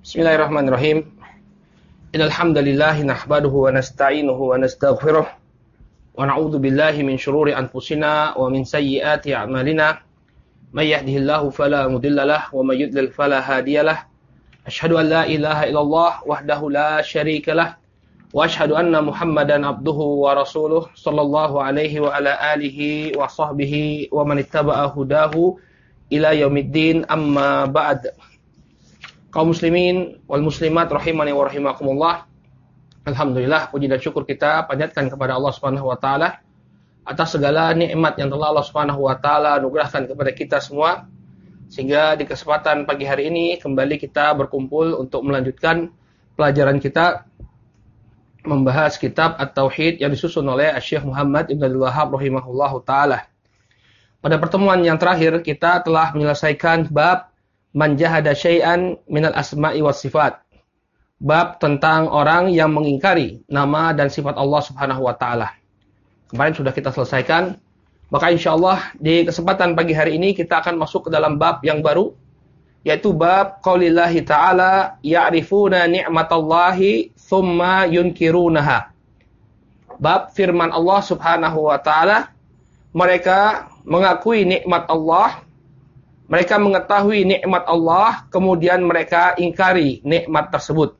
Bismillahirrahmanirrahim. Innal hamdalillah nahmaduhu wa nasta'inuhu wa nastaghfiruh wa na'udzu billahi min shururi anfusina wa min sayyiati a'malina. May yahdihillahu fala mudhillalah wa may yudlil fala hadiyalah. Asyhadu an la ilaha illallah wahdahu la syarikalah wa asyhadu anna Muhammadan abduhu wa rasuluh sallallahu alaihi wa ala alihi wa sahbihi wa man ittaba'a hudahu ila yaumiddin, amma ba'd. Kaum muslimin wal muslimat rahimani wa rahimakumullah. Alhamdulillah, puji dan syukur kita panjatkan kepada Allah Subhanahu wa taala atas segala nikmat yang telah Allah Subhanahu wa taala anugerahkan kepada kita semua, sehingga di kesempatan pagi hari ini kembali kita berkumpul untuk melanjutkan pelajaran kita membahas kitab At-Tauhid yang disusun oleh Syekh Muhammad Ibn Abdul Wahhab rahimahullahu taala. Pada pertemuan yang terakhir kita telah menyelesaikan bab man jahada syai'an minal asma'i was sifat. Bab tentang orang yang mengingkari nama dan sifat Allah Subhanahu wa taala. Kemarin sudah kita selesaikan. Maka insyaallah di kesempatan pagi hari ini kita akan masuk ke dalam bab yang baru, yaitu bab qaulillahi ta'ala ya'rifuna ni'matallahi tsumma yunkirunaha. Bab firman Allah Subhanahu wa taala, mereka mengakui nikmat Allah, mereka mengetahui nikmat Allah, kemudian mereka ingkari nikmat tersebut.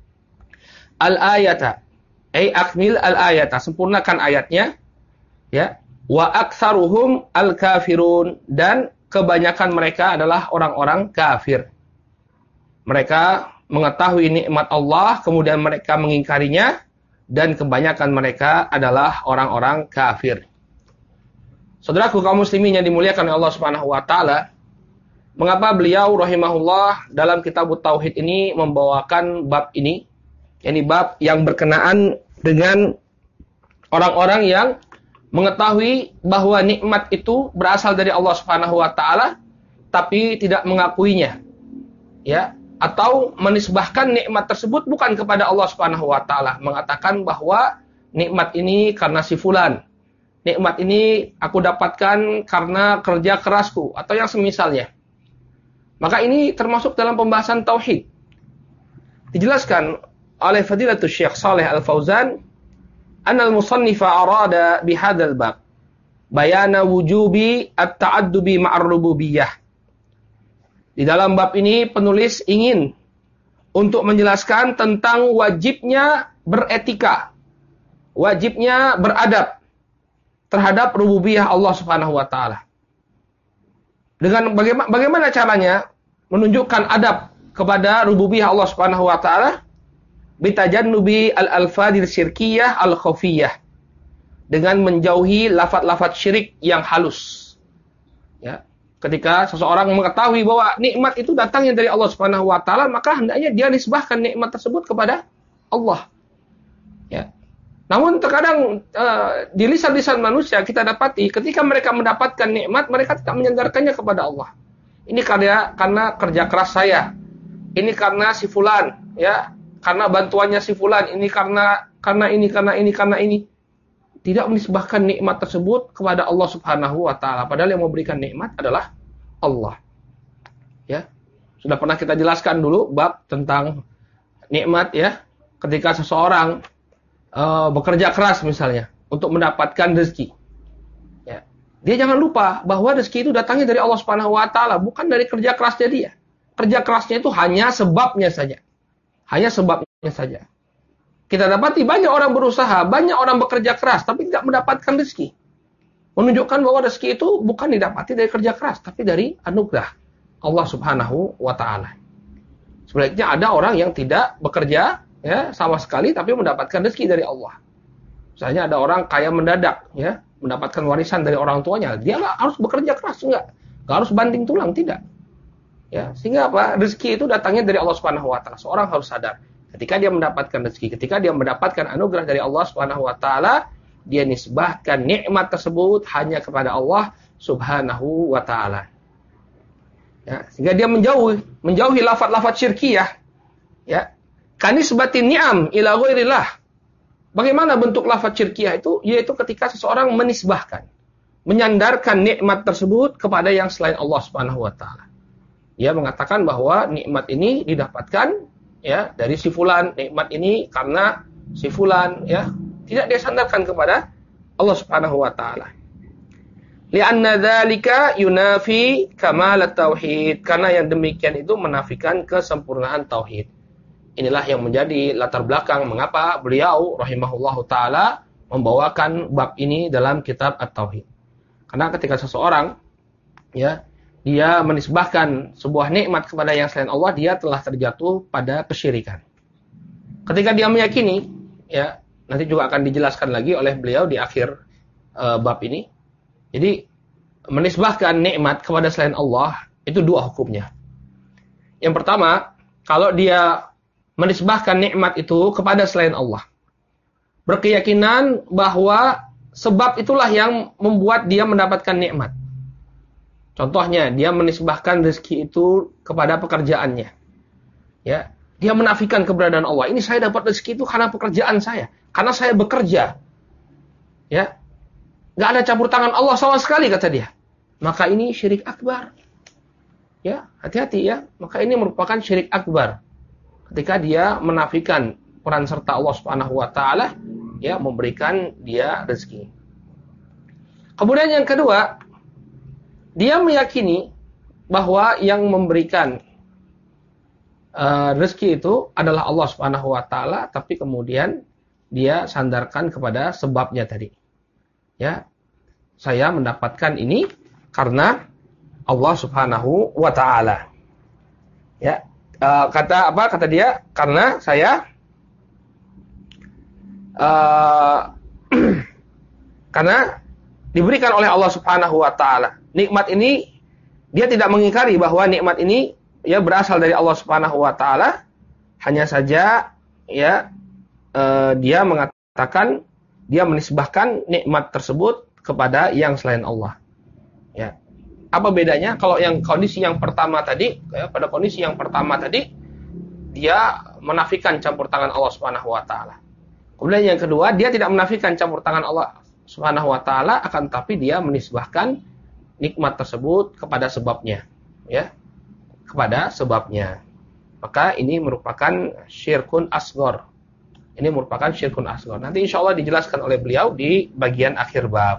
Al-ayata, akmil al-ayata, sempurnakan ayatnya, ya. Wa aktsaruhum al-kafirun, dan kebanyakan mereka adalah orang-orang kafir. Mereka mengetahui nikmat Allah, kemudian mereka mengingkarinya, dan kebanyakan mereka adalah orang-orang kafir. Saudaraku kaum muslimin yang dimuliakan oleh Allah Subhanahu wa taala, mengapa beliau rahimahullah dalam kitab Tauhid ini membawakan bab ini? Yakni bab yang berkenaan dengan orang-orang yang mengetahui bahwa nikmat itu berasal dari Allah Subhanahu wa taala tapi tidak mengakuinya. Ya, atau menisbahkan nikmat tersebut bukan kepada Allah Subhanahu wa taala, mengatakan bahwa nikmat ini karena si fulan. Nikmat ini aku dapatkan karena kerja kerasku atau yang semisalnya. Maka ini termasuk dalam pembahasan tauhid. Dijelaskan oleh Fadilatul Syekh Shalih Al-Fauzan, annal musannifa arada bihadzal bab bayana wujubi at-ta'addubi ma'ar rububiyyah. Di dalam bab ini penulis ingin untuk menjelaskan tentang wajibnya beretika, wajibnya beradab terhadap rububiyah Allah Subhanahu wa taala. Dengan bagaimana caranya menunjukkan adab kepada rububiyah Allah Subhanahu wa taala? Bitajannubi al-alfadil syirkiyah al-khafiyah. Dengan menjauhi lafaz-lafaz syirik yang halus. Ya, ketika seseorang mengetahui bahwa nikmat itu datangnya dari Allah Subhanahu wa taala, maka hendaknya dia nisbahkan nikmat tersebut kepada Allah. Ya. Namun terkadang di lisan-lisan manusia kita dapati ketika mereka mendapatkan nikmat, mereka tidak menyandarkannya kepada Allah. Ini karena kerja keras saya. Ini karena si fulan, ya, karena bantuannya si fulan. Ini karena ini. Tidak menisbahkan nikmat tersebut kepada Allah Subhanahu wa taala, padahal yang memberikan nikmat adalah Allah. Ya. Sudah pernah kita jelaskan dulu bab tentang nikmat, ya. Ketika seseorang bekerja keras misalnya untuk mendapatkan rezeki, ya, dia jangan lupa bahwa rezeki itu datangnya dari Allah Subhanahu wa taala, bukan dari kerja kerasnya dia. Kerja kerasnya itu hanya sebabnya saja. Hanya sebabnya saja. Kita dapati banyak orang berusaha, banyak orang bekerja keras tapi tidak mendapatkan rezeki. Menunjukkan bahwa rezeki itu bukan didapati dari kerja keras, tapi dari anugerah Allah Subhanahu wa taala. Sebaliknya ada orang yang tidak bekerja, ya, sama sekali tapi mendapatkan rezeki dari Allah. Misalnya ada orang kaya mendadak, ya, mendapatkan warisan dari orang tuanya, dia nggak harus bekerja keras, nggak harus banting tulang, tidak. Ya, sehingga apa? Rezeki itu datangnya dari Allah Subhanahu wa taala. Seorang harus sadar ketika dia mendapatkan rezeki, ketika dia mendapatkan anugerah dari Allah Subhanahu wa taala, dia nisbahkan nikmat tersebut hanya kepada Allah Subhanahu wa taala. Ya, sehingga dia menjauhi lafaz-lafaz syirkiyah, ya. Kanisbatin ni'am ila ghairillah. Bagaimana bentuk lafaz syirkiyah itu? Yaitu ketika seseorang menisbahkan, menyandarkan nikmat tersebut kepada yang selain Allah Subhanahu wa taala. Dia mengatakan bahwa nikmat ini didapatkan ya dari si fulan, nikmat ini karena si fulan, ya. Tidak dia sandarkan kepada Allah Subhanahu wa taala. Li'anna dzalika yunafi kamalat tauhid. Karena yang demikian itu menafikan kesempurnaan tauhid. Inilah yang menjadi latar belakang mengapa beliau rahimahullahu taala membawakan bab ini dalam kitab At-Tauhid. Karena ketika seseorang ya dia menisbahkan sebuah nikmat kepada yang selain Allah, dia telah terjatuh pada kesyirikan. Ketika dia meyakini, ya nanti juga akan dijelaskan lagi oleh beliau di akhir bab ini. Jadi menisbahkan nikmat kepada selain Allah itu dua hukumnya. Yang pertama, kalau dia menisbahkan nikmat itu kepada selain Allah, berkeyakinan bahwa sebab itulah yang membuat dia mendapatkan nikmat. Contohnya, dia menisbahkan rezeki itu kepada pekerjaannya. Ya, dia menafikan keberadaan Allah. Ini saya dapat rezeki itu karena pekerjaan saya, karena saya bekerja. Ya, nggak ada campur tangan Allah sama sekali kata dia. Maka ini syirik akbar. Ya, hati-hati ya. Maka ini merupakan syirik akbar. Ketika dia menafikan peran serta Allah Subhanahu wa taala, ya, memberikan dia rezeki. Kemudian yang kedua, dia meyakini bahwa yang memberikan rezeki itu adalah Allah Subhanahu wa taala, tapi kemudian dia sandarkan kepada sebabnya tadi. Ya, saya mendapatkan ini karena Allah Subhanahu wa taala. Ya, kata dia, karena saya karena diberikan oleh Allah Subhanahu wa taala. Nikmat ini dia tidak mengingkari bahwa nikmat ini ya berasal dari Allah Subhanahu wa taala. Hanya saja ya dia mengatakan, dia menisbahkan nikmat tersebut kepada yang selain Allah. Ya. Apa bedanya kalau yang kondisi yang pertama tadi, ya, pada kondisi yang pertama tadi dia menafikan campur tangan Allah Subhanahu wa taala. Kemudian yang kedua, dia tidak menafikan campur tangan Allah Subhanahu wa taala, akan tapi dia menisbahkan nikmat tersebut kepada sebabnya, ya. Kepada sebabnya. Maka ini merupakan syirkun asghar. Ini merupakan syirkun asghar. Nanti insyaallah dijelaskan oleh beliau di bagian akhir bab.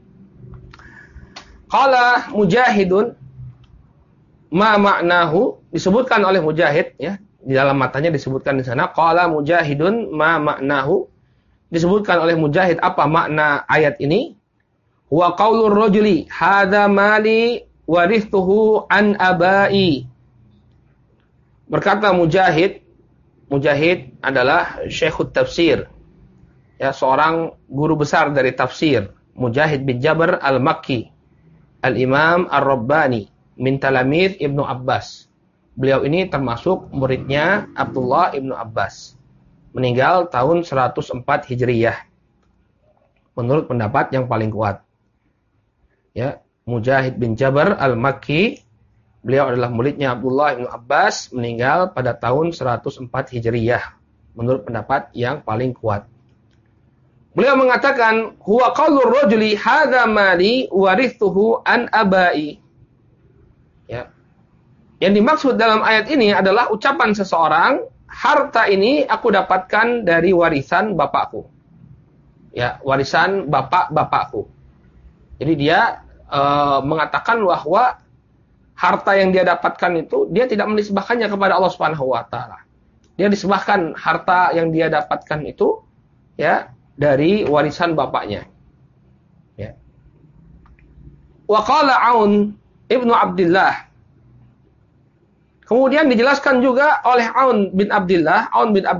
Qala Mujahidun ma ma'nahu, disebutkan oleh Mujahid, ya, di dalam matanya disebutkan di sana qala Mujahidun ma ma'nahu, disebutkan oleh Mujahid apa makna ayat ini. Wa qaulur rajuli hadza mali warithuhu an abai. Berkata Mujahid adalah Syekhut Tafsir, ya, seorang guru besar dari tafsir, Mujahid bin Jabr al-Makki, Al-Imam Ar-Rabbani min talamid Ibnu Abbas. Beliau ini termasuk muridnya Abdullah Ibnu Abbas. Meninggal tahun 104 Hijriyah. Menurut pendapat yang paling kuat. Ya, Mujahid bin Jabr al-Makki, beliau adalah muridnya Abdullah Ibnu Abbas, meninggal pada tahun 104 Hijriyah. Menurut pendapat yang paling kuat. Beliau mengatakan, huwa qaulur rajuli hadza mali warithuhu an abai. Ya. Yang dimaksud dalam ayat ini adalah ucapan seseorang, harta ini aku dapatkan dari warisan bapakku. Ya, warisan bapakku. Jadi dia mengatakan bahwa harta yang dia dapatkan itu dia tidak menisbahkannya kepada Allah Subhanahu wa taala. Dia disebahkan harta yang dia dapatkan itu, ya, dari warisan bapaknya. Ya. Wa qala Aun ibnu Abdullah. Kemudian dijelaskan juga oleh Aun bin Abdullah,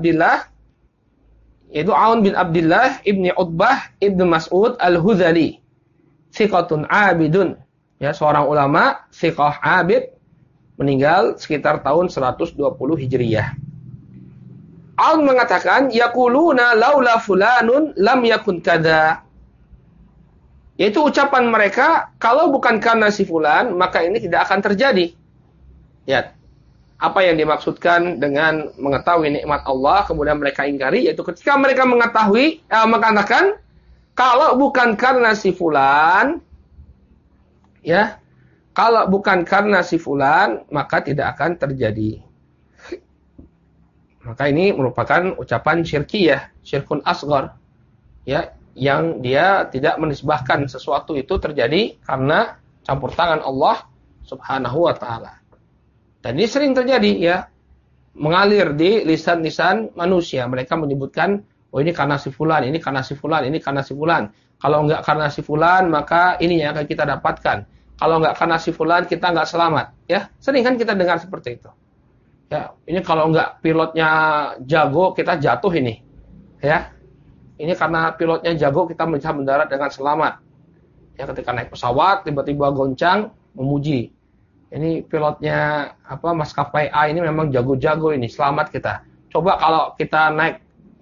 yaitu Aun bin Abdullah ibni Utbah ibnu Mas'ud al-Hudhali, thiqatun abidun, ya, seorang ulama thiqah abid, meninggal sekitar tahun 120 Hijriyah. Aun mengatakan, yaquluna laula fulanun lam yakun kadza. Yaitu ucapan mereka, kalau bukan karena si fulan, maka ini tidak akan terjadi. Ya. Apa yang dimaksudkan dengan mengetahui nikmat Allah kemudian mereka ingkari, yaitu ketika mereka mengetahui, mengatakan kalau bukan karena si fulan, ya, kalau bukan karena si fulan maka tidak akan terjadi. Maka ini merupakan ucapan syirkiyah, syirkun asghar, ya, yang dia tidak menisbahkan sesuatu itu terjadi karena campur tangan Allah Subhanahu wa taala. Dan ini sering terjadi, ya, mengalir di lisan-lisan manusia. Mereka menyebutkan, oh ini karena si fulan, ini karena si fulan, ini karena si fulan. Kalau enggak karena si fulan, maka ini yang akan kita dapatkan. Kalau enggak karena si fulan, kita enggak selamat. Ya, sering kan kita dengar seperti itu. Ya, ini kalau enggak pilotnya jago, kita jatuh ini. Ya, ini karena pilotnya jago, kita bisa mendarat dengan selamat. Ya, ketika naik pesawat, tiba-tiba goncang, memuji. Ini pilotnya maskapai A ini memang jago-jago ini, selamat kita. Coba kalau kita naik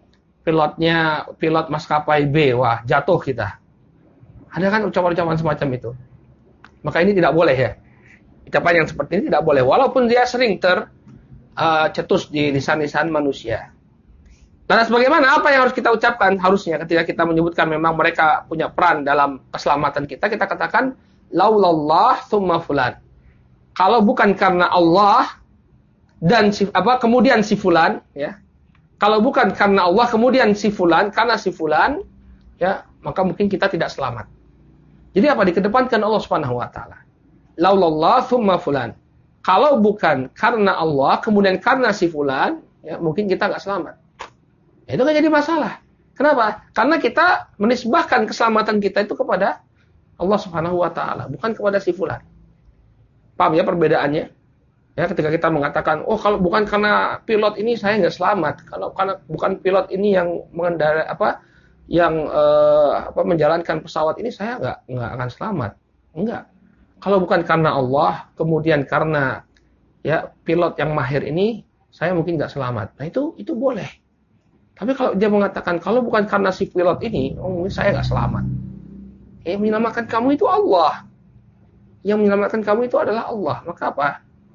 pilot maskapai B, wah jatuh kita. Ada kan ucapan-ucapan semacam itu. Maka ini tidak boleh, ya. Ucapan yang seperti ini tidak boleh, walaupun dia sering tercetus di lisan-lisan manusia. Lantas bagaimana? Apa yang harus kita ucapkan? Harusnya ketika kita menyebutkan memang mereka punya peran dalam keselamatan kita, kita katakan laulallah tsumma fulan. Kalau bukan karena Allah dan kemudian si fulan, ya. Kalau bukan karena Allah kemudian si fulan, karena si fulan, ya, maka mungkin kita tidak selamat. Jadi apa dikedepankan Allah Subhanahu wa taala? Laulallah tsumma fulan. Kalau bukan karena Allah kemudian karena si fulan, ya, mungkin kita enggak selamat. Itu kan jadi masalah. Kenapa? Karena kita menisbahkan keselamatan kita itu kepada Allah Subhanahu wa taala, bukan kepada si fulan. Paham ya perbedaannya? Ya, ketika kita mengatakan, oh kalau bukan karena pilot ini saya nggak selamat. Kalau karena bukan pilot ini yang mengendarai menjalankan pesawat ini saya nggak akan selamat. Enggak. Kalau bukan karena Allah, kemudian karena ya pilot yang mahir ini, saya mungkin nggak selamat. Nah itu boleh. Tapi kalau dia mengatakan, kalau bukan karena si pilot ini, oh saya nggak selamat. Yang menyelamatkan kamu itu Allah. Yang menyelamatkan kamu itu adalah Allah. Maka apa?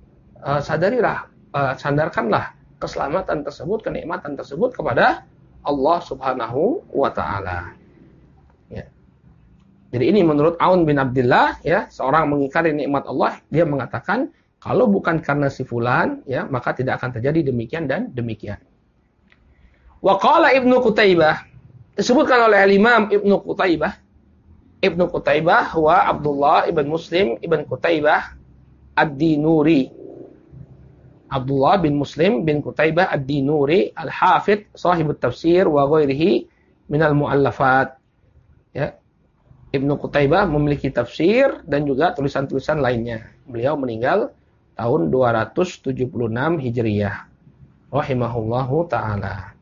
Sandarkanlah keselamatan tersebut, kenikmatan tersebut kepada Allah Subhanahu wa ta'ala. Ya. Jadi ini menurut Aun bin Abdillah, ya, seorang mengingkari nikmat Allah, dia mengatakan, kalau bukan karena si fulan, ya, maka tidak akan terjadi demikian dan demikian. Wa qala Ibnu Qutaibah, disebutkan oleh Imam Ibnu Qutaibah. Ibnu Qutaibah wa Abdullah ibn Muslim ibn Qutaibah ad-Dinuri. Abdullah bin Muslim bin Qutaibah ad-Dinuri al-Hafidh sahibut tafsir wa ghairihi minal muallafat. Ya. Ibnu Qutaibah memiliki tafsir dan juga tulisan-tulisan lainnya. Beliau meninggal tahun 276 Hijriyah. Rahimahullahu ta'ala.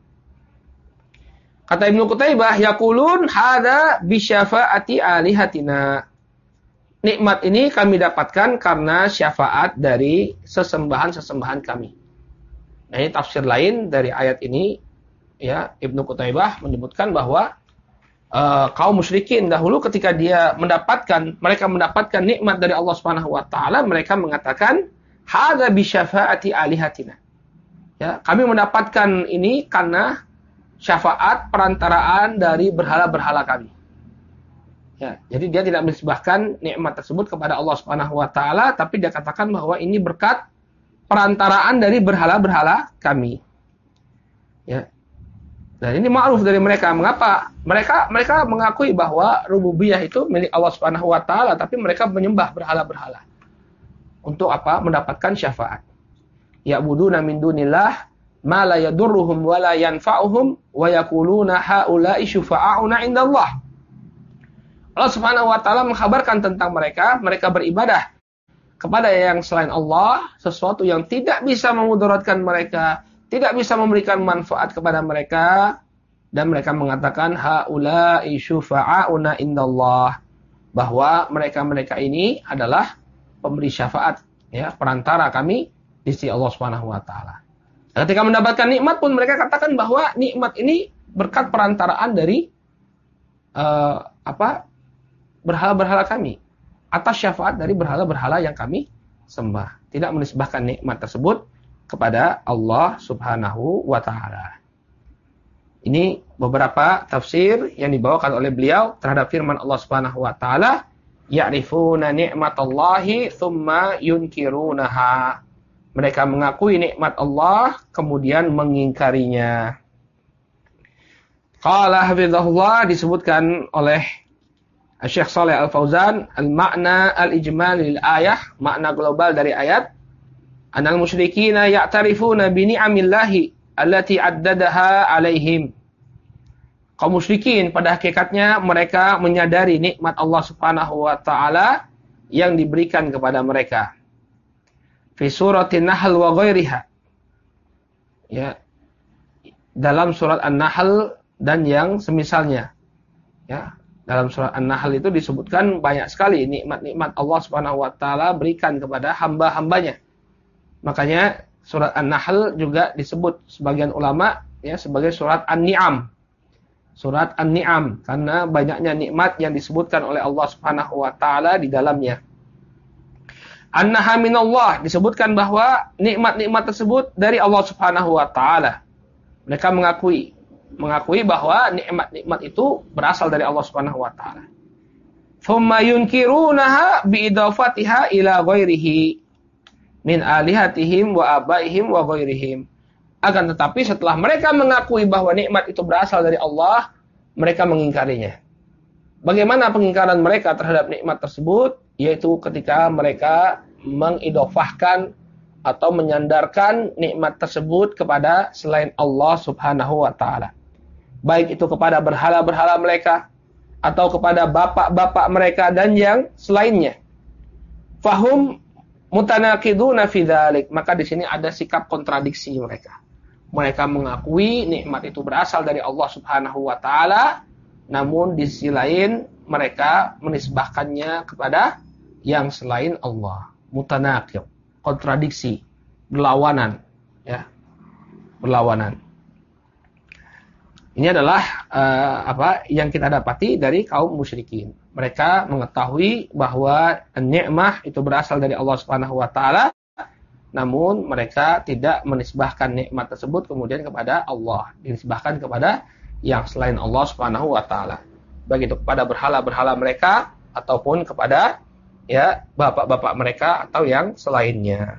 Kata Ibnu Qutaibah, yaqulun hada bisyafa'ati alihatina. Nikmat ini kami dapatkan karena syafaat dari sesembahan-sesembahan kami. Nah, ini tafsir lain dari ayat ini, ya. Ibnu Qutaibah menyebutkan bahwa kaum musyrikin dahulu ketika mereka mendapatkan nikmat dari Allah Subhanahu wa taala, mereka mengatakan hada bisyafa'ati alihatina. Ya, kami mendapatkan ini karena syafaat perantaraan dari berhala-berhala kami. Ya, jadi dia tidak menisbahkan nikmat tersebut kepada Allah Subhanahu wa taala, tapi dia katakan bahwa ini berkat perantaraan dari berhala-berhala kami. Ya. Dan ini ma'ruf dari mereka. Mengapa? Mereka mengakui bahwa rububiyah itu milik Allah Subhanahu wa taala, tapi mereka menyembah berhala-berhala. Untuk apa? Mendapatkan syafaat. Ya'buduna min dunillah ma la yadurruhum wa la yanfa'uhum wa yaquluna haula'i syufa'auna 'indallah. Allah Subhanahu wa taala mengkhabarkan tentang mereka beribadah kepada yang selain Allah, sesuatu yang tidak bisa memudaratkan mereka, tidak bisa memberikan manfaat kepada mereka, dan mereka mengatakan haula'i syufa'auna 'indallah, bahwa mereka ini adalah pemberi syafaat, ya, perantara kami di sisi Allah Subhanahu wa taala. Ketika mendapatkan nikmat pun mereka katakan bahwa nikmat ini berkat perantaraan dari berhala-berhala kami, atas syafaat dari berhala-berhala yang kami sembah. Tidak menisbahkan nikmat tersebut kepada Allah Subhanahu wa taala. Ini beberapa tafsir yang dibawakan oleh beliau terhadap firman Allah Subhanahu wa taala, ya'rifuna ni'matallahi tsumma yunkirunaha. Mereka mengakui nikmat Allah, kemudian mengingkarinya. Qala hafizahullah, disebutkan oleh Syekh Shalih Al-Fauzan, al-makna al-ijmali lil ayah, makna global dari ayat, anal musyrikina ya'tarifuna bi ni'amillahi allati addadaha alaihim. Kaum musyrikin pada hakikatnya mereka menyadari nikmat Allah Subhanahu wa taala yang diberikan kepada mereka. Fi suratin Nahl wa ghairiha. Ya. Dalam surat An-Nahl dan yang semisalnya. Ya, dalam surat An-Nahl itu disebutkan banyak sekali nikmat-nikmat Allah Subhanahu wa taala berikan kepada hamba-hambanya. Makanya surat An-Nahl juga disebut sebagian ulama ya sebagai surat An-Ni'am. Surat An-Ni'am karena banyaknya nikmat yang disebutkan oleh Allah Subhanahu wa taala di dalamnya. Annaha minallah, disebutkan bahwa nikmat-nikmat tersebut dari Allah Subhanahu wa taala. Mereka mengakui bahwa nikmat-nikmat itu berasal dari Allah Subhanahu wa taala. Thumma yunkirunaha biidafatiha ila ghairihi min alihatihim wa abaihim wa ghairihim. Akan tetapi setelah mereka mengakui bahwa nikmat itu berasal dari Allah, mereka mengingkarinya. Bagaimana pengingkaran mereka terhadap nikmat tersebut? Yaitu ketika mereka mengidofahkan atau menyandarkan nikmat tersebut kepada selain Allah Subhanahu wa taala. Baik itu kepada berhala-berhala mereka atau kepada bapak-bapak mereka dan yang selainnya. Fahum mutanaqiduna fi dzalik. Maka di sini ada sikap kontradiksi mereka. Mereka mengakui nikmat itu berasal dari Allah Subhanahu wa taala, namun di sisi lain mereka menisbahkannya kepada yang selain Allah. Mutanaqid, kontradiksi, berlawanan, ya. Berlawanan. Ini adalah apa yang kita dapati dari kaum musyrikin. Mereka mengetahui bahwa nikmah itu berasal dari Allah Subhanahu wa taala, namun mereka tidak menisbahkan nikmat tersebut kemudian kepada Allah, dinisbahkan kepada yang selain Allah Subhanahu wa taala. Baik itu kepada berhala-berhala mereka ataupun kepada ya bapak-bapak mereka atau yang selainnya.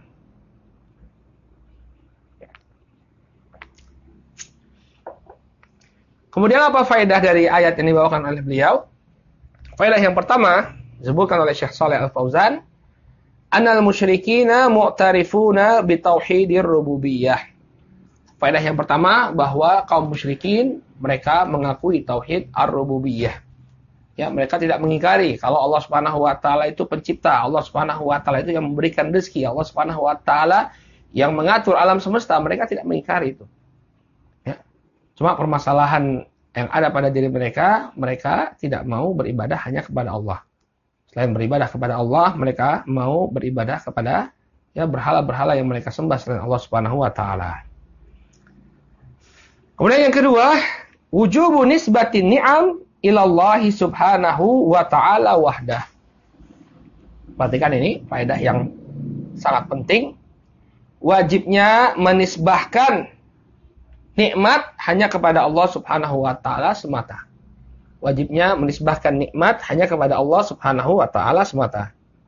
Kemudian apa faedah dari ayat yang dibawakan oleh beliau? Faedah yang pertama disebutkan oleh Syekh Shalih Al-Fauzan, anal musyrikina mu'tarifuna bi tauhidir rububiyah. Faedah yang pertama bahwa kaum musyrikin mereka mengakui tauhid ar-rububiyah. Ya, mereka tidak mengingkari kalau Allah Subhanahu wa taala itu pencipta, Allah Subhanahu wa taala itu yang memberikan rezeki, Allah Subhanahu wa taala yang mengatur alam semesta, mereka tidak mengingkari itu. Ya. Cuma permasalahan yang ada pada diri mereka, mereka tidak mau beribadah hanya kepada Allah. Selain beribadah kepada Allah, mereka mau beribadah kepada ya berhala-berhala yang mereka sembah selain Allah Subhanahu wa taala. Kemudian yang kedua, wujubu nisbatin ni'am ilallahi subhanahu wa ta'ala wahdah. Perhatikan ini, faedah yang sangat penting. Wajibnya menisbahkan nikmat hanya kepada Allah Subhanahu wa ta'ala semata. Wajibnya menisbahkan nikmat hanya kepada Allah Subhanahu wa ta'ala semata.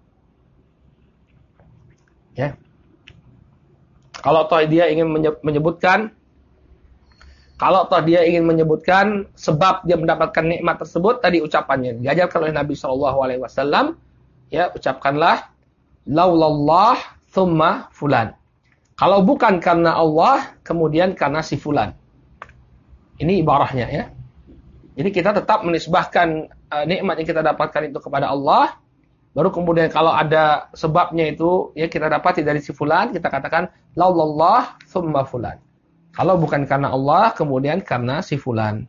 Ya. Kalau toh dia ingin menyebutkan sebab dia mendapatkan nikmat tersebut, tadi ucapannya diajarkan oleh Nabi SAW, ya, ucapkanlah laulallah thumma fulan. Kalau bukan karena Allah, kemudian karena si fulan. Ini ibarahnya, ya. Jadi kita tetap menisbahkan nikmat yang kita dapatkan itu kepada Allah, baru kemudian kalau ada sebabnya itu ya kita dapati dari si fulan, kita katakan laulallah thumma fulan. Kalau bukan karena Allah, kemudian karena si fulan.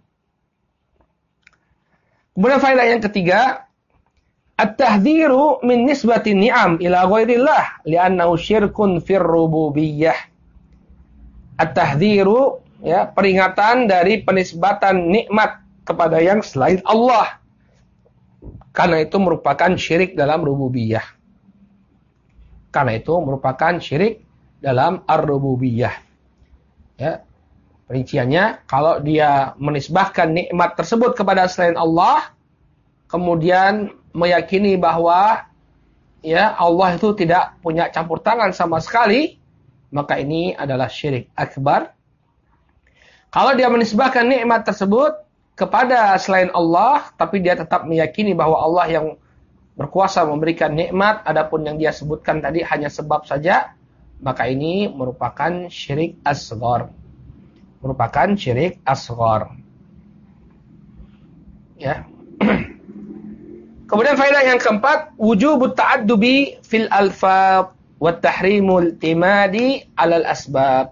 Kemudian faedah yang ketiga, at-tahdhiru min nisbati ni'am ila ghairillah li'annahu syirkun fir rububiyyah. At-tahdhiru, ya, peringatan dari penisbatan nikmat kepada yang selain Allah. Karena itu merupakan syirik dalam rububiyah. Karena itu merupakan syirik dalam ar-rububiyah. Ya, perinciannya, kalau dia menisbahkan nikmat tersebut kepada selain Allah, kemudian meyakini bahwa ya Allah itu tidak punya campur tangan sama sekali, maka ini adalah syirik akbar. Kalau dia menisbahkan nikmat tersebut kepada selain Allah, tapi dia tetap meyakini bahwa Allah yang berkuasa memberikan nikmat, adapun yang dia sebutkan tadi hanya sebab saja, maka ini merupakan syirik asghar. Merupakan syirik asghar. Ya. Kemudian faedah yang keempat, wujubut ta'addubi fil alfaz wa tahrimul timadi 'alal asbab.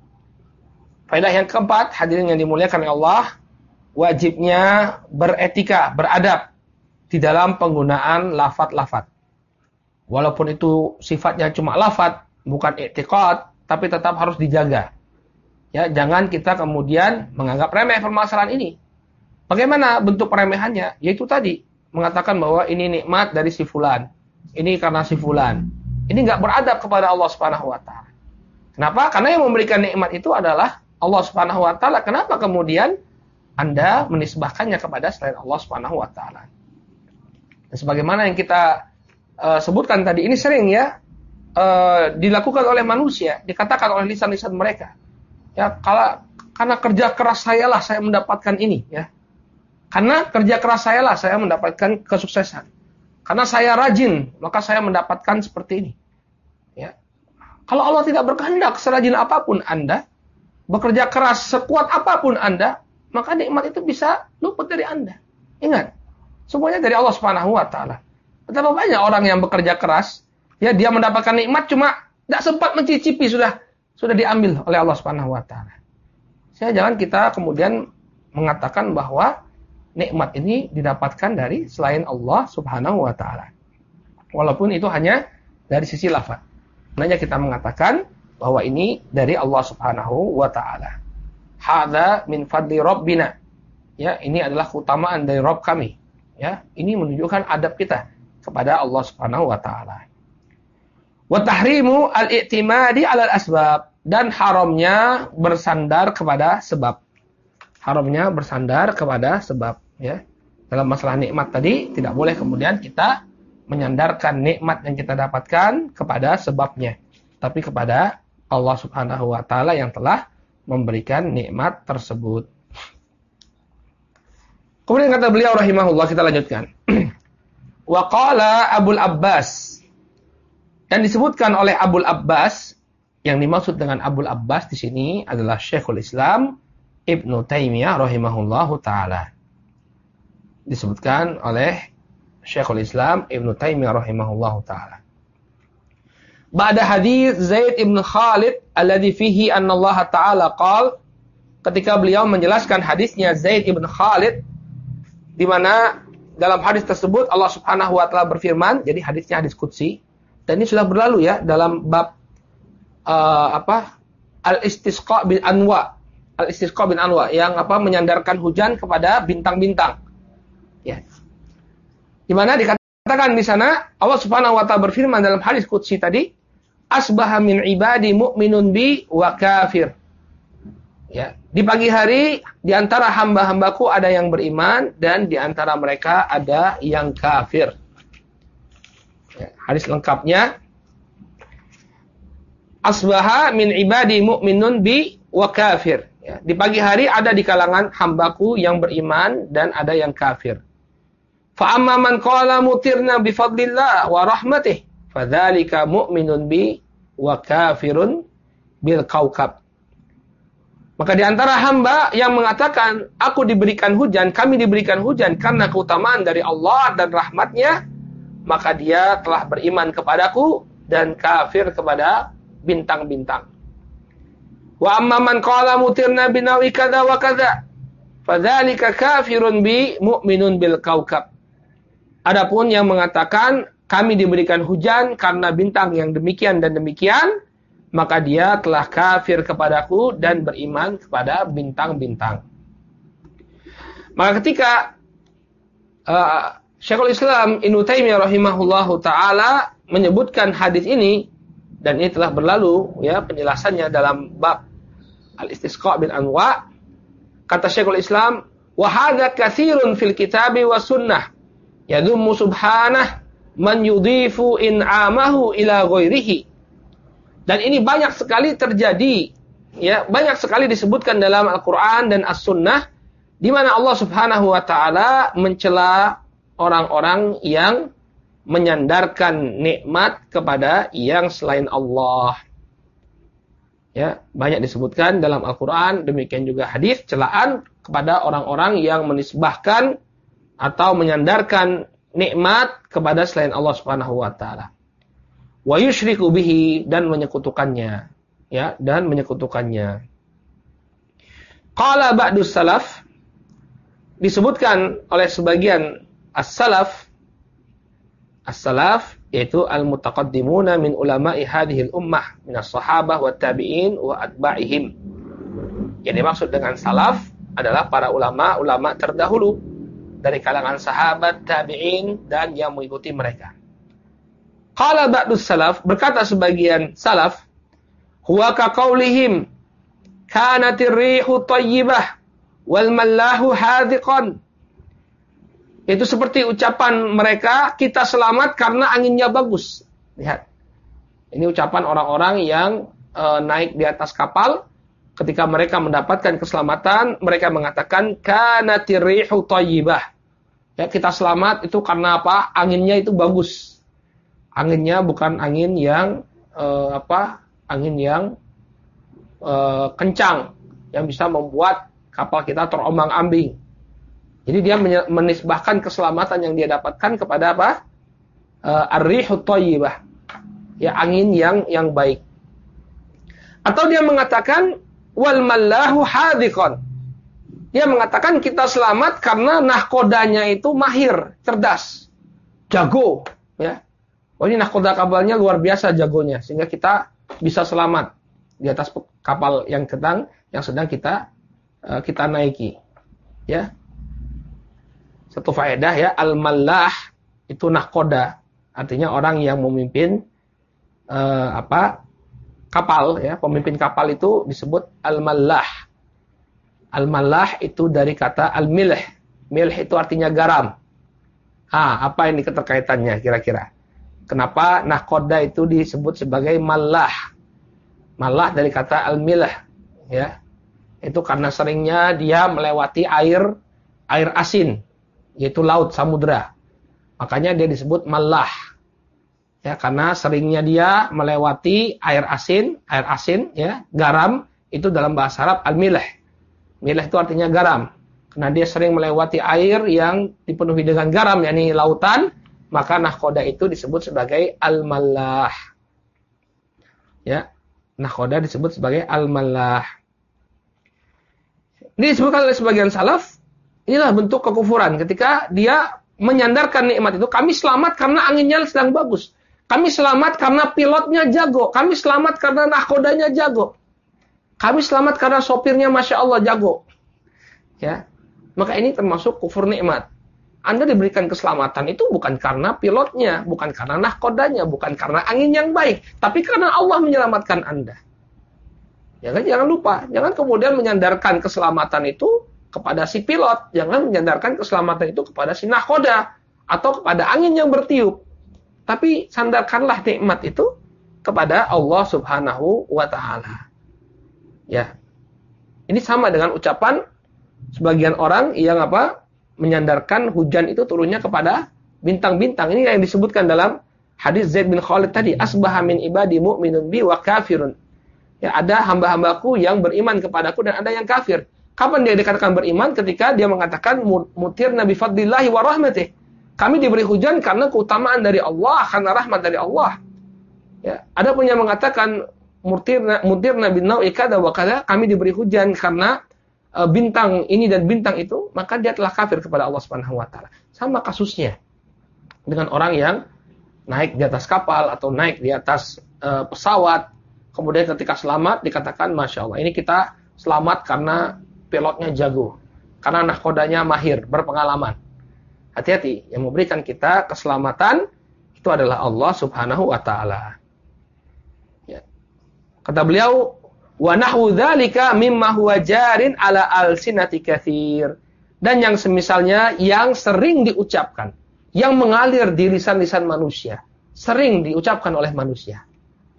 Faedah yang keempat, hadirin yang dimuliakan oleh Allah, wajibnya beretika, beradab di dalam penggunaan lafaz-lafaz. Walaupun itu sifatnya cuma lafaz, bukan i'tiqad, tapi tetap harus dijaga. Ya, jangan kita kemudian menganggap remeh permasalahan ini. Bagaimana bentuk peremehannya? Yaitu tadi, mengatakan bahwa ini nikmat dari si fulan. Ini karena si fulan. Ini enggak beradab kepada Allah Subhanahu wa taala. Kenapa? Karena yang memberikan nikmat itu adalah Allah Subhanahu wa taala. Kenapa kemudian Anda menisbahkannya kepada selain Allah Subhanahu wa taala? Dan sebagaimana yang kita sebutkan tadi, ini sering ya dilakukan oleh manusia, dikatakan oleh lisan-lisan mereka. Ya, karena kerja keras sayalah saya mendapatkan ini, ya. Karena kerja keras sayalah saya mendapatkan kesuksesan. Karena saya rajin, maka saya mendapatkan seperti ini. Ya. Kalau Allah tidak berkehendak, serajin apapun Anda, bekerja keras sekuat apapun Anda, maka nikmat itu bisa luput dari Anda. Ingat, semuanya dari Allah Subhanahu wa taala. Betapa banyak orang yang bekerja keras, ya dia mendapatkan nikmat cuma tidak sempat mencicipi sudah diambil oleh Allah Subhanahu wa taala. Jangan kita kemudian mengatakan bahwa nikmat ini didapatkan dari selain Allah Subhanahu wa taala. Walaupun itu hanya dari sisi lafaz. Hanya kita mengatakan bahwa ini dari Allah Subhanahu wa taala. Hadza min fadli rabbina. Ya, ini adalah keutamaan dari Rabb kami. Ya, ini menunjukkan adab kita kepada Allah Subhanahu wa taala. Wa tahrimu al-i'timadi 'alal asbab, dan haramnya bersandar kepada sebab. Haramnya bersandar kepada sebab, ya. Dalam masalah nikmat tadi tidak boleh kemudian kita menyandarkan nikmat yang kita dapatkan kepada sebabnya, tapi kepada Allah Subhanahu wa taala yang telah memberikan nikmat tersebut. Kemudian kata beliau rahimahullah, kita lanjutkan. Wa qala Abul Abbas, dan disebutkan oleh Abul Abbas, yang dimaksud dengan Abul Abbas di sini adalah Syekhul Islam Ibnu Taimiyah rahimahullahu taala. Disebutkan oleh Syekhul Islam Ibnu Taimiyah rahimahullahu taala. Ba'da hadis Zaid ibn Khalid alladhi fihi anna Allah taala qala, ketika beliau menjelaskan hadisnya Zaid ibn Khalid, di mana dalam hadis tersebut Allah Subhanahu wa taala berfirman, jadi hadisnya hadis qudsi, dan ini sudah berlalu ya dalam bab al-istisqa bin anwa. Al-istisqa bin anwa yang menyandarkan hujan kepada bintang-bintang. Ya. Di mana dikatakan di sana Allah Subhanahu wa taala berfirman dalam hadis qudsi tadi, asbaha min ibadi mu'minun bi wa kafir. Ya, di pagi hari di antara hamba-hambaku ada yang beriman dan di antara mereka ada yang kafir. Ya, hadis lengkapnya, asbaha min ibadi mu'minun bi wa kafir. Ya, di pagi hari ada di kalangan hambaku yang beriman dan ada yang kafir. Fa amma man qala mutirna bi fadlillah wa rahmatih, fadzalika mu'minun bi wa kafirun bil kaukab. Maka di antara hamba yang mengatakan aku diberikan hujan, kami diberikan hujan karena keutamaan dari Allah dan rahmatnya, maka dia telah beriman kepadaku dan kafir kepada bintang-bintang. Wa amma man qala mutirna binawi kadza wa kadza, fadzalika kafirun bi mu'minun bil kaukab. Adapun yang mengatakan kami diberikan hujan karena bintang yang demikian dan demikian, maka dia telah kafir kepadaku dan beriman kepada bintang-bintang. Maka ketika Syekhul Islam Ibnu Taimiyah rahimahullahu taala menyebutkan hadis ini, dan ini telah berlalu ya penjelasannya dalam bab al-istisqa bin anwa, kata Syekhul Islam, wa hadza katsirun fil kitabi was sunnah yadhummu subhanah man yudhifu in'amahu ila ghairihi Dan ini banyak sekali terjadi, ya, banyak sekali disebutkan dalam Al-Qur'an dan As-Sunnah di mana Allah Subhanahu wa taala mencela orang-orang yang menyandarkan nikmat kepada yang selain Allah. Ya, banyak disebutkan dalam Al-Qur'an, demikian juga hadis celaan kepada orang-orang yang menisbahkan atau menyandarkan nikmat kepada selain Allah Subhanahu wa taala. Wa yusyriku bihi, dan menyekutukannya, ya, dan menyekutukannya. Qala ba'dus salaf, disebutkan oleh sebagian as-salaf, as-salaf yaitu al-mutaqaddimuna min ulama'i hadhil ummah minas sahabah wa tabi'in wa atba'ihim. Yang dimaksud dengan salaf adalah para ulama terdahulu dari kalangan sahabat, tabi'in, dan yang mengikuti mereka. Qala ba'dus salaf, berkata sebagian salaf, huwa ka qaulihim kanatir rihu thayyibah wal mallahu hadiqan. Itu seperti ucapan mereka, kita selamat karena anginnya bagus. Lihat. Ini ucapan orang-orang yang naik di atas kapal. Ketika mereka mendapatkan keselamatan, mereka mengatakan, kanatir rihu thayyibah. Ya, kita selamat itu karena apa? Anginnya itu bagus. Anginnya bukan angin yang angin yang kencang, yang bisa membuat kapal kita terombang-ambing. Jadi dia menisbahkan keselamatan yang dia dapatkan kepada apa? Ar-rihu thayyibah. Ya, angin yang baik. Atau dia mengatakan wal mallahu hadiqan. Dia mengatakan kita selamat karena nahkodanya itu mahir, cerdas, jago, ya. Oh, ini nahkoda kapalnya luar biasa jagonya, sehingga kita bisa selamat di atas kapal yang sedang kita naiki. Ya. Satu faedah, ya, al-mallah itu nahkoda, artinya orang yang memimpin kapal, ya, pemimpin kapal itu disebut al-mallah. Al-mallah itu dari kata al-milh. Milh itu artinya garam. Apa ini keterkaitannya kira-kira? Kenapa nahkoda itu disebut sebagai mallah? Mallah dari kata al-milh, ya. Itu karena seringnya dia melewati air asin, yaitu laut, samudra. Makanya dia disebut mallah. Ya, karena seringnya dia melewati air asin, ya, garam itu dalam bahasa Arab al-milh. Milh itu artinya garam. Karena dia sering melewati air yang dipenuhi dengan garam, yakni lautan, maka nahkoda itu disebut sebagai al-mallah. Ya, nahkoda disebut sebagai al-mallah. Ini disebutkan oleh sebagian salaf. Inilah bentuk kekufuran ketika dia menyandarkan nikmat itu. Kami selamat karena anginnya sedang bagus. Kami selamat karena pilotnya jago. Kami selamat karena nahkodanya jago. Kami selamat karena sopirnya Masya Allah jago. Ya, maka ini termasuk kufur nikmat. Anda diberikan keselamatan itu bukan karena pilotnya, bukan karena nahkodanya, bukan karena angin yang baik, tapi karena Allah menyelamatkan Anda. Ya kan? Jangan lupa, jangan kemudian menyandarkan keselamatan itu kepada si pilot, jangan menyandarkan keselamatan itu kepada si nahkoda atau kepada angin yang bertiup. Tapi sandarkanlah nikmat itu kepada Allah Subhanahu wa taala. Ya. Ini sama dengan ucapan sebagian orang yang menyandarkan hujan itu turunnya kepada bintang-bintang. Ini yang disebutkan dalam hadis Zaid bin Khalid tadi, asbaha min ibadi mu'minun bi wa kafirun. Ya, ada hamba-hambaku yang beriman kepadaku dan ada yang kafir. Kapan dia dikatakan beriman? Ketika dia mengatakan mutirna bi fadlillahi wa rahmatih. Kami diberi hujan karena keutamaan dari Allah, karena rahmat dari Allah. Ya, ada pun yang mengatakan mutirna bin nau'i kada wa kada, kami diberi hujan karena bintang ini dan bintang itu, maka dia telah kafir kepada Allah Subhanahu wa taala. Sama kasusnya dengan orang yang naik di atas kapal atau naik di atas pesawat, kemudian ketika selamat dikatakan Masya Allah, ini kita selamat karena pilotnya jago, karena nahkodanya mahir, berpengalaman. Hati-hati, yang memberikan kita keselamatan itu adalah Allah Subhanahu wa taala. Ya. Kata beliau, wa nahwu dzalika mimma huwa jarin ala alsinati katsir. Dan yang semisalnya yang sering diucapkan, yang mengalir di lisan-lisan manusia, sering diucapkan oleh manusia.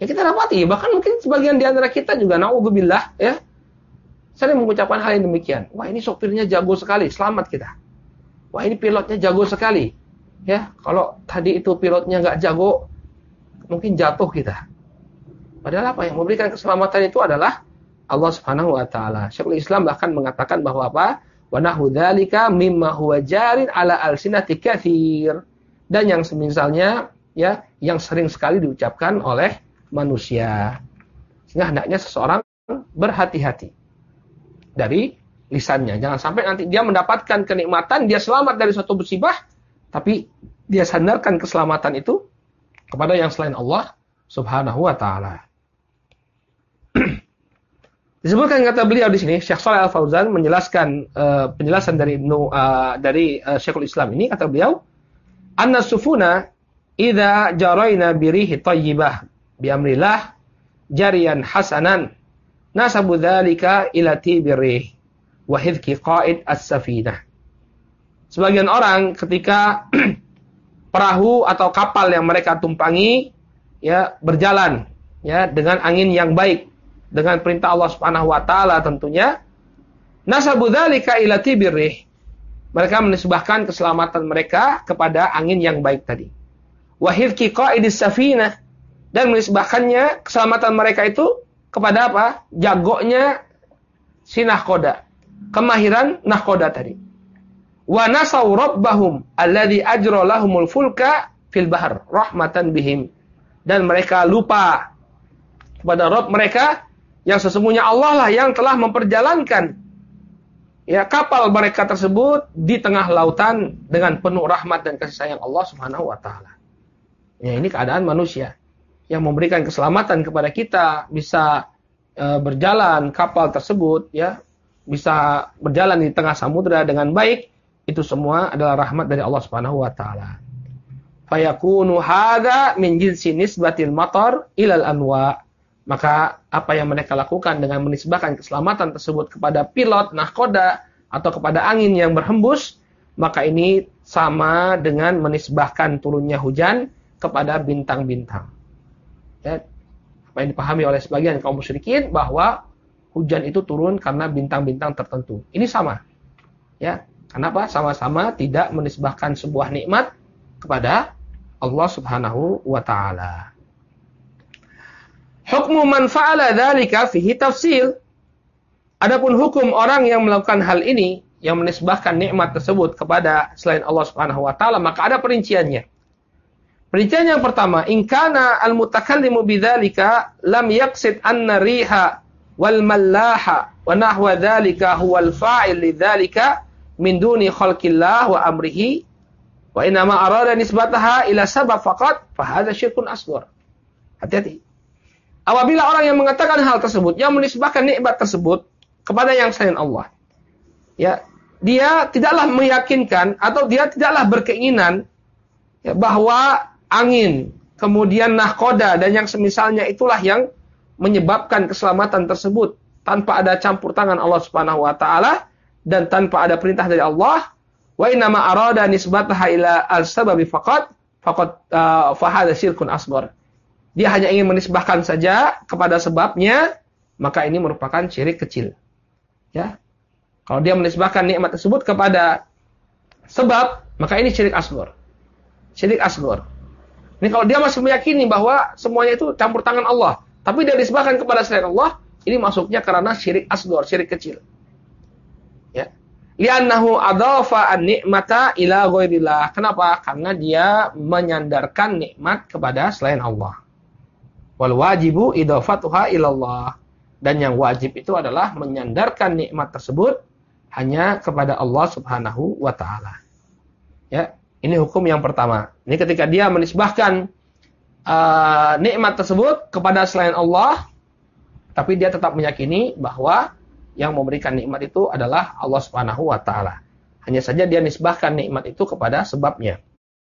Ya kita dapati, bahkan mungkin sebagian di antara kita juga naudzubillah ya, sering mengucapkan hal yang demikian. Wah, ini sopirnya jago sekali, selamat kita. Wah, ini pilotnya jago sekali. Ya, kalau tadi itu pilotnya nggak jago, mungkin jatuh kita. Padahal apa yang memberikan keselamatan itu adalah Allah Subhanahu wa taala. Syekhul Islam bahkan mengatakan bahwa apa? Wa nahu dzalika mimma huwa jarin ala alsinati katsir. Dan yang semisalnya ya, yang sering sekali diucapkan oleh manusia. Sehingga hendaknya seseorang berhati-hati dari lisannya. Jangan sampai nanti dia mendapatkan kenikmatan, dia selamat dari suatu musibah, tapi dia sandarkan keselamatan itu kepada yang selain Allah Subhanahu wa taala. Disebutkan kata beliau di sini, Syekh Shalih Al-Fauzan menjelaskan penjelasan dari Syekhul Islam ini, kata beliau, "Anna sufuna idza jarayna birihi thayyibah bi amrillah jariyan hasanan nasabu dzalika ila tibirih wa hidki qaid as-safinah." Sebagian orang ketika perahu atau kapal yang mereka tumpangi ya berjalan ya dengan angin yang baik, dengan perintah Allah Subhanahu wa taala tentunya, nasabu dzalika ila tibirih, mereka menisbahkan keselamatan mereka kepada angin yang baik tadi. Wa hifki qaidis safinah, dan menisbahkannya keselamatan mereka itu kepada apa? Jagonya si nahkoda, kemahiran nahkoda tadi. Wa nasaw rabbahum alladzi ajra lahumul fulka fil bahr rahmatan bihim, dan mereka lupa kepada Rabb mereka yang sesungguhnya Allah lah yang telah memperjalankan ya kapal mereka tersebut di tengah lautan dengan penuh rahmat dan kasih sayang Allah Subhanahu wa taala. Ya, ini keadaan manusia yang memberikan keselamatan kepada kita, bisa berjalan kapal tersebut ya, bisa berjalan di tengah samudra dengan baik, itu semua adalah rahmat dari Allah Subhanahu wa taala. Fayakunu hadza min jinsi nisbatil matar ilal anwa. Maka apa yang mereka lakukan dengan menisbahkan keselamatan tersebut kepada pilot, nahkoda, atau kepada angin yang berhembus, maka ini sama dengan menisbahkan turunnya hujan kepada bintang-bintang. Ya, apa yang dipahami oleh sebagian kaum musyrikin bahwa hujan itu turun karena bintang-bintang tertentu. Ini sama. Ya, kenapa? Sama-sama tidak menisbahkan sebuah nikmat kepada Allah Subhanahu wa taala. Hukmu man fa'ala dzalika fihi tafsil. Adapun hukum orang yang melakukan hal ini, yang menisbahkan nikmat tersebut kepada selain Allah Subhanahu wa taala, maka ada perinciannya. Perincian yang pertama, in kana al-mutakallimu bidzalika lam yaqsid anna riha wal mallaha wa nahwa dzalika huwal fa'il lidzalika min duni khalqillah wa amrihi wa inma arada nisbataha ila sabab faqat fa hadza syirkun asghar. Hati-hati. Apabila orang yang mengatakan hal tersebut, yang menisbahkan nikmat tersebut kepada yang selain Allah, ya, dia tidaklah meyakinkan atau dia tidaklah berkeinginan ya, bahwa angin, kemudian nahkoda dan yang semisalnya itulah yang menyebabkan keselamatan tersebut tanpa ada campur tangan Allah Subhanahu wa taala dan tanpa ada perintah dari Allah. Wa inna ma arada nisbataha ila al-sababi faqat fa hadza syirkun asghar. Dia hanya ingin menisbahkan saja kepada sebabnya, maka ini merupakan syirik kecil. Ya. Kalau dia menisbahkan nikmat tersebut kepada sebab, maka ini syirik asghar. Syirik asghar. Ini kalau dia masih meyakini bahwa semuanya itu campur tangan Allah, tapi dia disebahkan kepada selain Allah, ini masuknya karena syirik asghar, syirik kecil. Ya. Li'annahu adhafa an-ni'mata ila ghairillah. Kenapa? Karena dia menyandarkan nikmat kepada selain Allah. Wal wajibu idhafatuha ilallah. Dan yang wajib itu adalah menyandarkan nikmat tersebut hanya kepada Allah Subhanahu wa taala. Ya, ini hukum yang pertama. Ini ketika dia menisbahkan nikmat tersebut kepada selain Allah, tapi dia tetap meyakini bahwa yang memberikan nikmat itu adalah Allah Subhanahu wa taala. Hanya saja dia nisbahkan nikmat itu kepada sebabnya.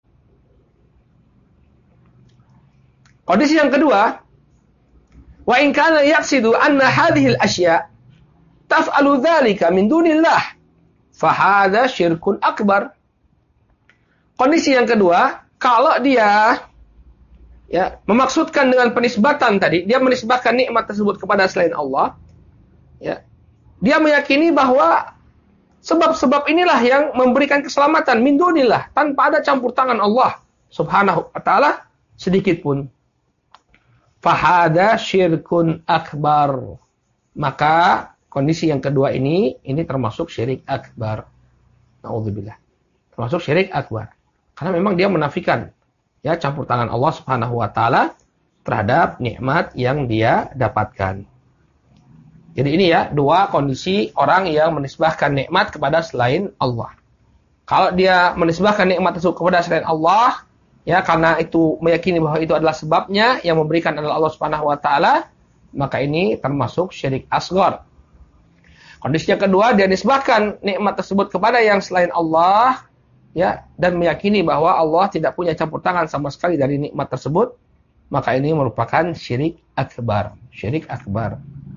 Kondisi yang kedua, wa in kana yaqsidu anna hadhihi al-ashya' taf'alu dzalika min dunillah, fa hadza syirkun akbar. Kondisi yang kedua, kalau dia ya, memaksudkan dengan penisbatan tadi, dia menisbahkan nikmat tersebut kepada selain Allah, ya. Dia meyakini bahwa sebab-sebab inilah yang memberikan keselamatan min dunillah, tanpa ada campur tangan Allah Subhanahu wa taala sedikit pun. Fahada syirkun akbar. Maka kondisi yang kedua ini termasuk syirik akbar. Nauzubillah. Termasuk syirik akbar. Karena memang dia menafikan ya campur tangan Allah Subhanahu wa taala terhadap nikmat yang dia dapatkan. Jadi ini ya dua kondisi orang yang menisbahkan nikmat kepada selain Allah. Kalau dia menisbahkan nikmat tersebut kepada selain Allah, ya karena itu meyakini bahwa itu adalah sebabnya, yang memberikan adalah Allah Subhanahu wa taala, maka ini termasuk syirik asghar. Kondisi yang kedua, dia nisbahkan nikmat tersebut kepada yang selain Allah, ya, dan meyakini bahwa Allah tidak punya campur tangan sama sekali dari nikmat tersebut, maka ini merupakan syirik akbar. Syirik akbar.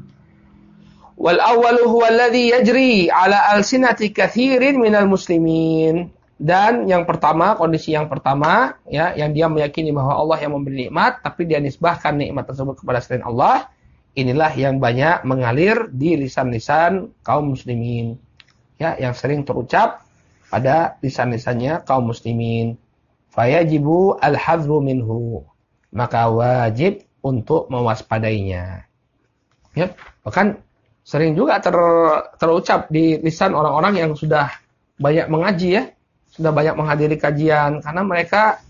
Wal awwalu huwa alladhi yajri ala alsinati katsirin minal muslimin. Dan yang pertama, kondisi yang pertama, ya, yang dia meyakini bahwa Allah yang memberi nikmat, tapi dia nisbahkan nikmat tersebut kepada selain Allah, inilah yang banyak mengalir di lisan-lisan kaum muslimin, ya, yang sering terucap pada lisan-lisannya kaum muslimin. Fayajibu al-hadzru minhu. Maka wajib untuk mewaspadainya. Ya, bahkan sering juga terucap di lisan orang-orang yang sudah banyak mengaji, ya, sudah banyak menghadiri kajian, karena mereka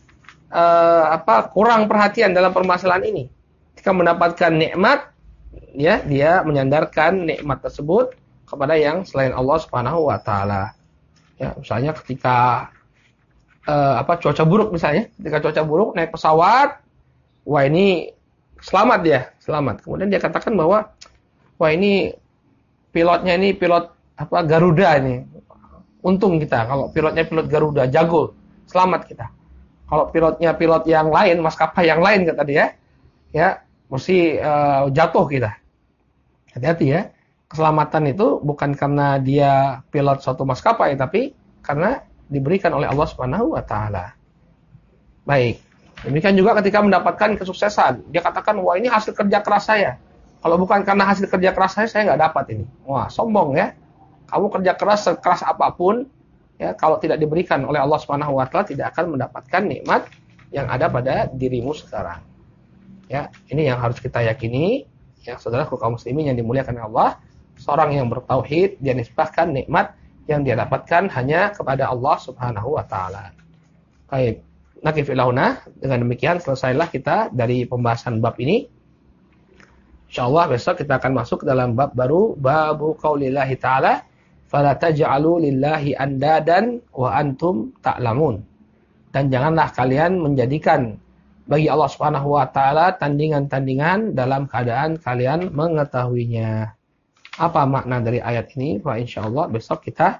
kurang perhatian dalam permasalahan ini. Ketika mendapatkan nikmat, ya, dia menyandarkan nikmat tersebut kepada yang selain Allah Subhanahu wa taala. Ya, misalnya ketika cuaca buruk misalnya, ketika cuaca buruk naik pesawat, wah ini selamat dia, selamat. Kemudian dia katakan bahwa wah ini pilotnya ini pilot Garuda ini. Untung kita kalau pilotnya pilot Garuda, jago, selamat kita. Kalau pilotnya pilot yang lain, maskapai yang lain kata dia, ya mesti jatuh kita. Hati-hati ya. Keselamatan itu bukan karena dia pilot suatu maskapai, tapi karena diberikan oleh Allah Subhanahu wa taala. Baik. Demikian juga ketika mendapatkan kesuksesan, dia katakan, wah ini hasil kerja keras saya. Kalau bukan karena hasil kerja keras saya nggak dapat ini. Wah, sombong ya. Kamu kerja keras sekeras apapun, ya, kalau tidak diberikan oleh Allah Subhanahu wa taala tidak akan mendapatkan nikmat yang ada pada dirimu sekarang. Ya, ini yang harus kita yakini, ya, saudaraku kaum muslimin yang dimuliakan Allah. Seorang yang bertauhid, dia nisbahkan nikmat yang dia dapatkan hanya kepada Allah Subhanahu wa taala. Baik, nakif ilahuna. Dengan demikian selesailah kita dari pembahasan bab ini. Insyaallah besok kita akan masuk ke dalam bab baru, babu qaulillahi ta'ala, fala taj'alu lillahi andadan wa antum ta'lamun. Dan janganlah kalian menjadikan bagi Allah Subhanahu wa taala tandingan-tandingan dalam keadaan kalian mengetahuinya. Apa makna dari ayat ini? Wah, insyaallah besok kita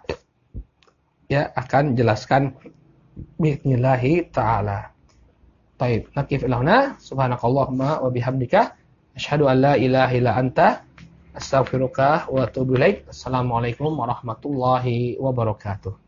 ya akan jelaskan bismillahi ta'ala. Baik, nakif ilahuna, subhanakallahumma wa bihamdika, asyhadu an la ilaha illa anta, astaghfiruka wa atubu ilaik. Assalamualaikum warahmatullahi wabarakatuh.